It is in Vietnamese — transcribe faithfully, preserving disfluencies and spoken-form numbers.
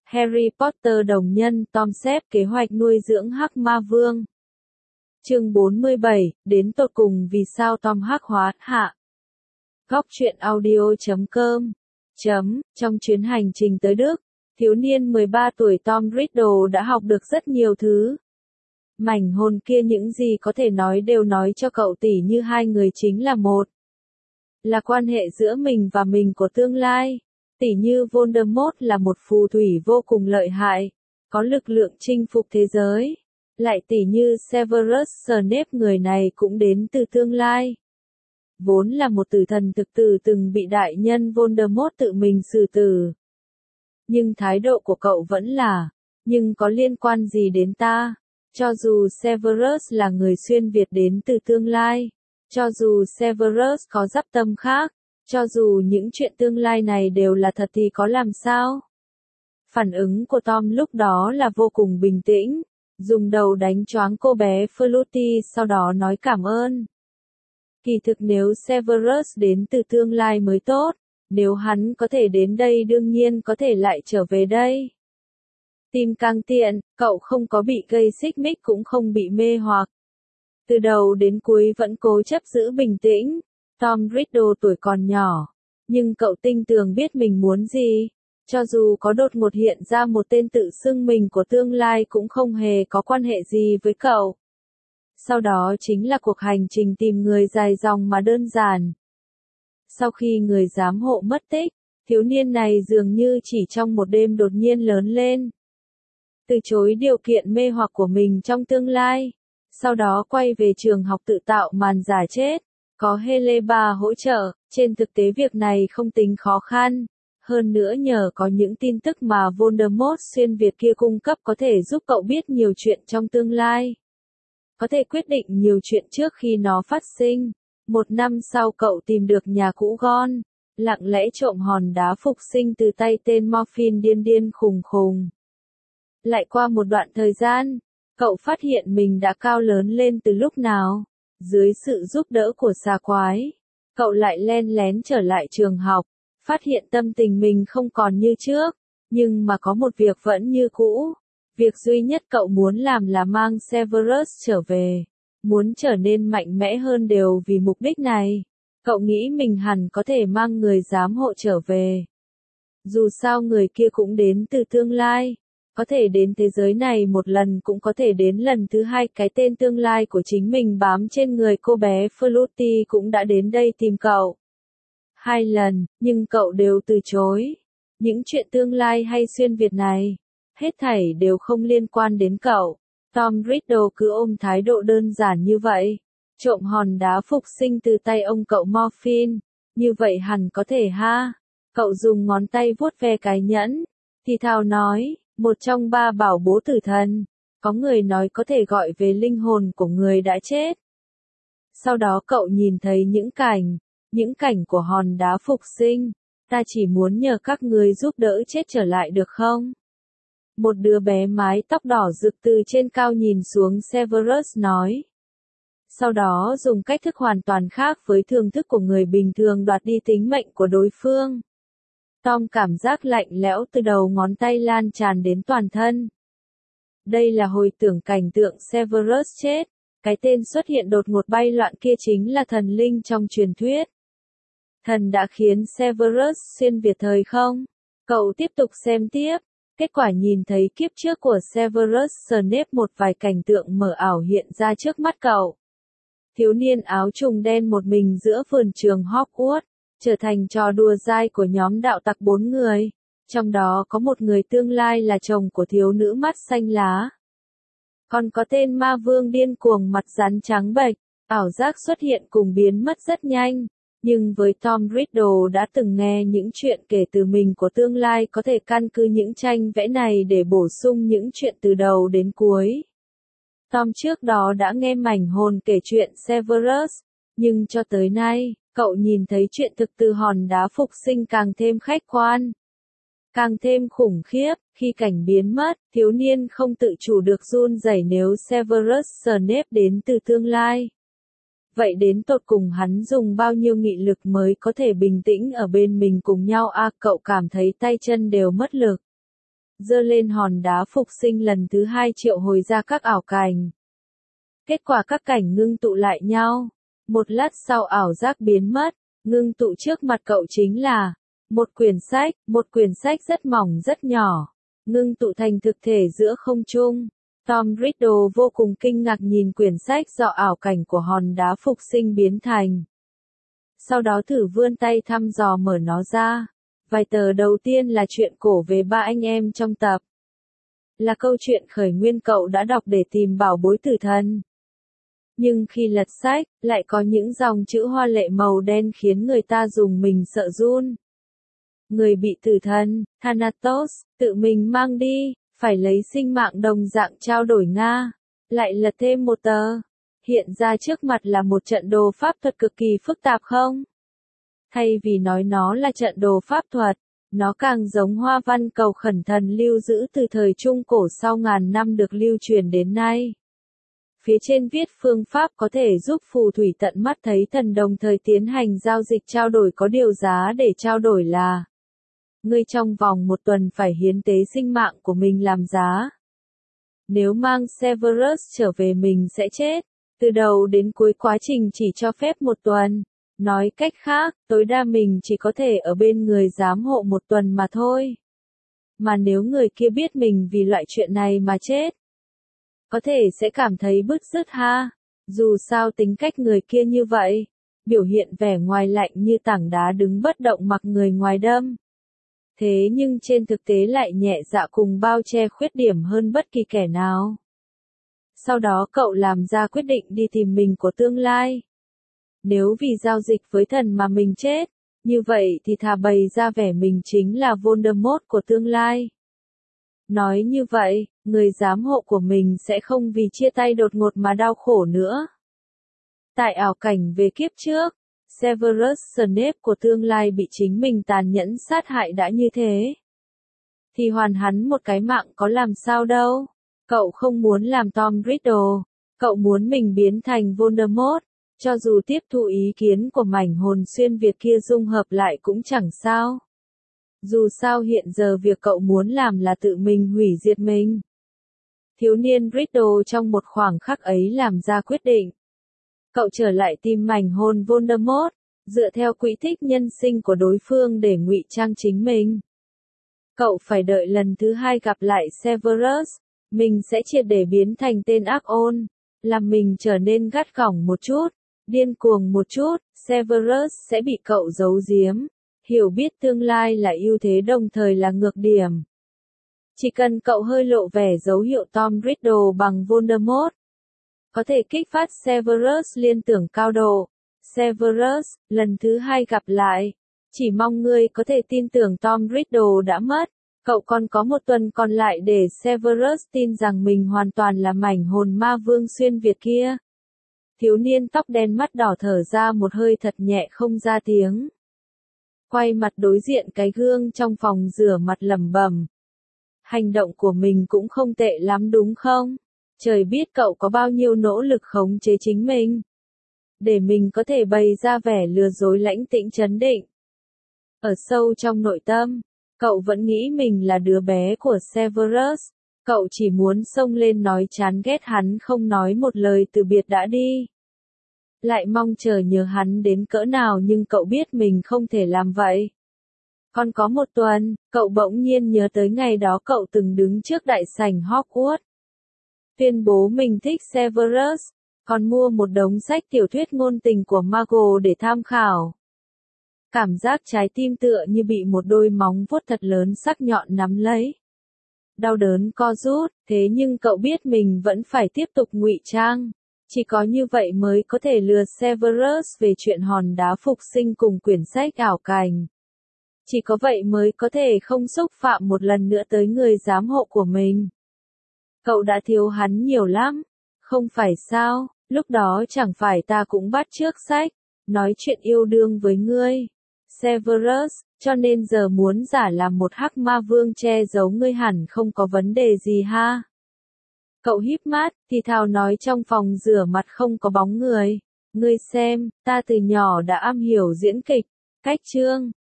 Harry Potter đồng nhân Tom xếp kế hoạch nuôi dưỡng Hắc Ma Vương. Chương bốn mươi bảy, đến tột cùng vì sao Tom hắc hóa hạ. Góc truyện audio chấm com chấm Trong chuyến hành trình tới Đức, thiếu niên mười ba tuổi Tom Riddle đã học được rất nhiều thứ. Mảnh hồn kia những gì có thể nói đều nói cho cậu tỉ như hai người chính là một. Là quan hệ giữa mình và mình của tương lai. Tỉ như Voldemort là một phù thủy vô cùng lợi hại, có lực lượng chinh phục thế giới. Lại tỉ như Severus Snape, người này cũng đến từ tương lai. Vốn là một tử thần thực tử từng bị đại nhân Voldemort tự mình xử tử. Nhưng thái độ của cậu vẫn là, nhưng có liên quan gì đến ta? Cho dù Severus là người xuyên Việt đến từ tương lai, cho dù Severus có dắp tâm khác, cho dù những chuyện tương lai này đều là thật thì có làm sao? Phản ứng của Tom lúc đó là vô cùng bình tĩnh, dùng đầu đánh choáng cô bé Fluty, sau đó nói cảm ơn. Kỳ thực nếu Severus đến từ tương lai mới tốt, nếu hắn có thể đến đây đương nhiên có thể lại trở về đây. Tim càng tiện, cậu không có bị gây xích mích cũng không bị mê hoặc. Từ đầu đến cuối vẫn cố chấp giữ bình tĩnh. Tom Riddle tuổi còn nhỏ, nhưng cậu tinh tường biết mình muốn gì. Cho dù có đột ngột hiện ra một tên tự xưng mình của tương lai cũng không hề có quan hệ gì với cậu. Sau đó chính là cuộc hành trình tìm người dài dòng mà đơn giản. Sau khi người giám hộ mất tích, thiếu niên này dường như chỉ trong một đêm đột nhiên lớn lên. Từ chối điều kiện mê hoặc của mình trong tương lai. Sau đó quay về trường học tự tạo màn giả chết. Có Heleba hỗ trợ, trên thực tế việc này không tính khó khăn. Hơn nữa nhờ có những tin tức mà Voldemort xuyên Việt kia cung cấp có thể giúp cậu biết nhiều chuyện trong tương lai. Có thể quyết định nhiều chuyện trước khi nó phát sinh. Một năm sau cậu tìm được nhà cũ Gon, lặng lẽ trộm hòn đá phục sinh từ tay tên Morphin điên điên khùng khùng. Lại qua một đoạn thời gian, cậu phát hiện mình đã cao lớn lên từ lúc nào. Dưới sự giúp đỡ của xà quái, cậu lại len lén trở lại trường học, phát hiện tâm tình mình không còn như trước, nhưng mà có một việc vẫn như cũ. Việc duy nhất cậu muốn làm là mang Severus trở về, muốn trở nên mạnh mẽ hơn đều vì mục đích này. Cậu nghĩ mình hẳn có thể mang người giám hộ trở về. Dù sao người kia cũng đến từ tương lai. Có thể đến thế giới này một lần cũng có thể đến lần thứ hai. Cái tên tương lai của chính mình bám trên người cô bé Fluty cũng đã đến đây tìm cậu. Hai lần, nhưng cậu đều từ chối. Những chuyện tương lai hay xuyên Việt này, hết thảy đều không liên quan đến cậu. Tom Riddle cứ ôm thái độ đơn giản như vậy. Trộm hòn đá phục sinh từ tay ông cậu Morphin. Như vậy hẳn có thể ha. Cậu dùng ngón tay vuốt ve cái nhẫn. Thì thào nói. Một trong ba bảo bố tử thần, có người nói có thể gọi về linh hồn của người đã chết. Sau đó cậu nhìn thấy những cảnh, những cảnh của hòn đá phục sinh. Ta chỉ muốn nhờ các người giúp đỡ chết trở lại được không? Một đứa bé mái tóc đỏ rực từ trên cao nhìn xuống Severus nói. Sau đó dùng cách thức hoàn toàn khác với thường thức của người bình thường đoạt đi tính mệnh của đối phương. Tom cảm giác lạnh lẽo từ đầu ngón tay lan tràn đến toàn thân. Đây là hồi tưởng cảnh tượng Severus chết. Cái tên xuất hiện đột ngột bay loạn kia chính là thần linh trong truyền thuyết. Thần đã khiến Severus xuyên Việt thời không? Cậu tiếp tục xem tiếp. Kết quả nhìn thấy kiếp trước của Severus Snape, một vài cảnh tượng mờ ảo hiện ra trước mắt cậu. Thiếu niên áo trùng đen một mình giữa vườn trường Hogwarts. Trở thành trò đùa dai của nhóm đạo tặc bốn người. Trong đó có một người tương lai là chồng của thiếu nữ mắt xanh lá. Còn có tên ma vương điên cuồng mặt rắn trắng bệch. Ảo giác xuất hiện cùng biến mất rất nhanh. Nhưng với Tom Riddle đã từng nghe những chuyện kể từ mình của tương lai, có thể căn cứ những tranh vẽ này để bổ sung những chuyện từ đầu đến cuối. Tom trước đó đã nghe mảnh hồn kể chuyện Severus. Nhưng cho tới nay, cậu nhìn thấy chuyện thực từ hòn đá phục sinh càng thêm khách quan. Càng thêm khủng khiếp, khi cảnh biến mất, thiếu niên không tự chủ được run rẩy nếu Severus Snape đến từ tương lai. Vậy đến tột cùng hắn dùng bao nhiêu nghị lực mới có thể bình tĩnh ở bên mình cùng nhau à, cậu cảm thấy tay chân đều mất lực. giơ lên hòn đá phục sinh lần thứ hai triệu hồi ra các ảo cảnh. Kết quả các cảnh ngưng tụ lại nhau. Một lát sau ảo giác biến mất, ngưng tụ trước mặt cậu chính là một quyển sách, một quyển sách rất mỏng rất nhỏ, ngưng tụ thành thực thể giữa không trung. Tom Riddle vô cùng kinh ngạc nhìn quyển sách do ảo cảnh của hòn đá phục sinh biến thành. Sau đó thử vươn tay thăm dò mở nó ra. Vài tờ đầu tiên là chuyện cổ về ba anh em trong tập. Là câu chuyện khởi nguyên cậu đã đọc để tìm bảo bối tử thần. Nhưng khi lật sách, lại có những dòng chữ hoa lệ màu đen khiến người ta dùng mình sợ run. Người bị tử thần, Thanatos, tự mình mang đi, phải lấy sinh mạng đồng dạng trao đổi Nga. Lại lật thêm một tờ. Hiện ra trước mặt là một trận đồ pháp thuật cực kỳ phức tạp không? Thay vì nói nó là trận đồ pháp thuật, nó càng giống hoa văn cầu khẩn thần lưu giữ từ thời Trung Cổ sau ngàn năm được lưu truyền đến nay. Phía trên viết phương pháp có thể giúp phù thủy tận mắt thấy thần đồng thời tiến hành giao dịch trao đổi có điều giá để trao đổi là ngươi trong vòng một tuần phải hiến tế sinh mạng của mình làm giá. Nếu mang Severus trở về mình sẽ chết. Từ đầu đến cuối quá trình chỉ cho phép một tuần. Nói cách khác, tối đa mình chỉ có thể ở bên người giám hộ một tuần mà thôi. Mà nếu người kia biết mình vì loại chuyện này mà chết, có thể sẽ cảm thấy bứt rứt ha. Dù sao tính cách người kia như vậy, biểu hiện vẻ ngoài lạnh như tảng đá đứng bất động mặc người ngoài đâm. Thế nhưng trên thực tế lại nhẹ dạ cùng bao che khuyết điểm hơn bất kỳ kẻ nào. Sau đó cậu làm ra quyết định đi tìm mình của tương lai. Nếu vì giao dịch với thần mà mình chết, như vậy thì thà bày ra vẻ mình chính là Voldemort của tương lai. Nói như vậy, người giám hộ của mình sẽ không vì chia tay đột ngột mà đau khổ nữa. Tại ảo cảnh về kiếp trước, Severus Snape của tương lai bị chính mình tàn nhẫn sát hại đã như thế. Thì hoàn hắn một cái mạng có làm sao đâu. Cậu không muốn làm Tom Riddle, cậu muốn mình biến thành Voldemort, cho dù tiếp thu ý kiến của mảnh hồn xuyên Việt kia dung hợp lại cũng chẳng sao. Dù sao hiện giờ việc cậu muốn làm là tự mình hủy diệt mình. Thiếu niên Riddle trong một khoảng khắc ấy làm ra quyết định. Cậu trở lại tìm mảnh hồn Voldemort, dựa theo quỹ tích nhân sinh của đối phương để ngụy trang chính mình. Cậu phải đợi lần thứ hai gặp lại Severus, mình sẽ triệt để biến thành tên ác ôn, làm mình trở nên gắt gỏng một chút, điên cuồng một chút, Severus sẽ bị cậu giấu giếm. Hiểu biết tương lai là ưu thế đồng thời là nhược điểm. Chỉ cần cậu hơi lộ vẻ dấu hiệu Tom Riddle bằng Voldemort, có thể kích phát Severus liên tưởng cao độ. Severus, lần thứ hai gặp lại. Chỉ mong ngươi có thể tin tưởng Tom Riddle đã mất. Cậu còn có một tuần còn lại để Severus tin rằng mình hoàn toàn là mảnh hồn ma vương xuyên Việt kia. Thiếu niên tóc đen mắt đỏ thở ra một hơi thật nhẹ không ra tiếng. Quay mặt đối diện cái gương trong phòng rửa mặt lẩm bẩm. Hành động của mình cũng không tệ lắm đúng không? Trời biết cậu có bao nhiêu nỗ lực khống chế chính mình. Để mình có thể bày ra vẻ lừa dối lãnh tĩnh trấn định. Ở sâu trong nội tâm, cậu vẫn nghĩ mình là đứa bé của Severus. Cậu chỉ muốn xông lên nói chán ghét hắn không nói một lời từ biệt đã đi. Lại mong chờ nhớ hắn đến cỡ nào nhưng cậu biết mình không thể làm vậy. Còn có một tuần, cậu bỗng nhiên nhớ tới ngày đó cậu từng đứng trước đại sảnh Hogwarts. Tuyên bố mình thích Severus, còn mua một đống sách tiểu thuyết ngôn tình của Margot để tham khảo. Cảm giác trái tim tựa như bị một đôi móng vuốt thật lớn sắc nhọn nắm lấy. Đau đớn co rút, thế nhưng cậu biết mình vẫn phải tiếp tục ngụy trang. Chỉ có như vậy mới có thể lừa Severus về chuyện hòn đá phục sinh cùng quyển sách ảo cảnh. Chỉ có vậy mới có thể không xúc phạm một lần nữa tới người giám hộ của mình. Cậu đã thiếu hắn nhiều lắm, không phải sao, lúc đó chẳng phải ta cũng bắt chước sách, nói chuyện yêu đương với ngươi, Severus, cho nên giờ muốn giả làm một hắc ma vương che giấu ngươi hẳn không có vấn đề gì ha. Cậu híp mắt, thì thào nói trong phòng rửa mặt không có bóng người. Ngươi xem, ta từ nhỏ đã am hiểu diễn kịch, cách chương,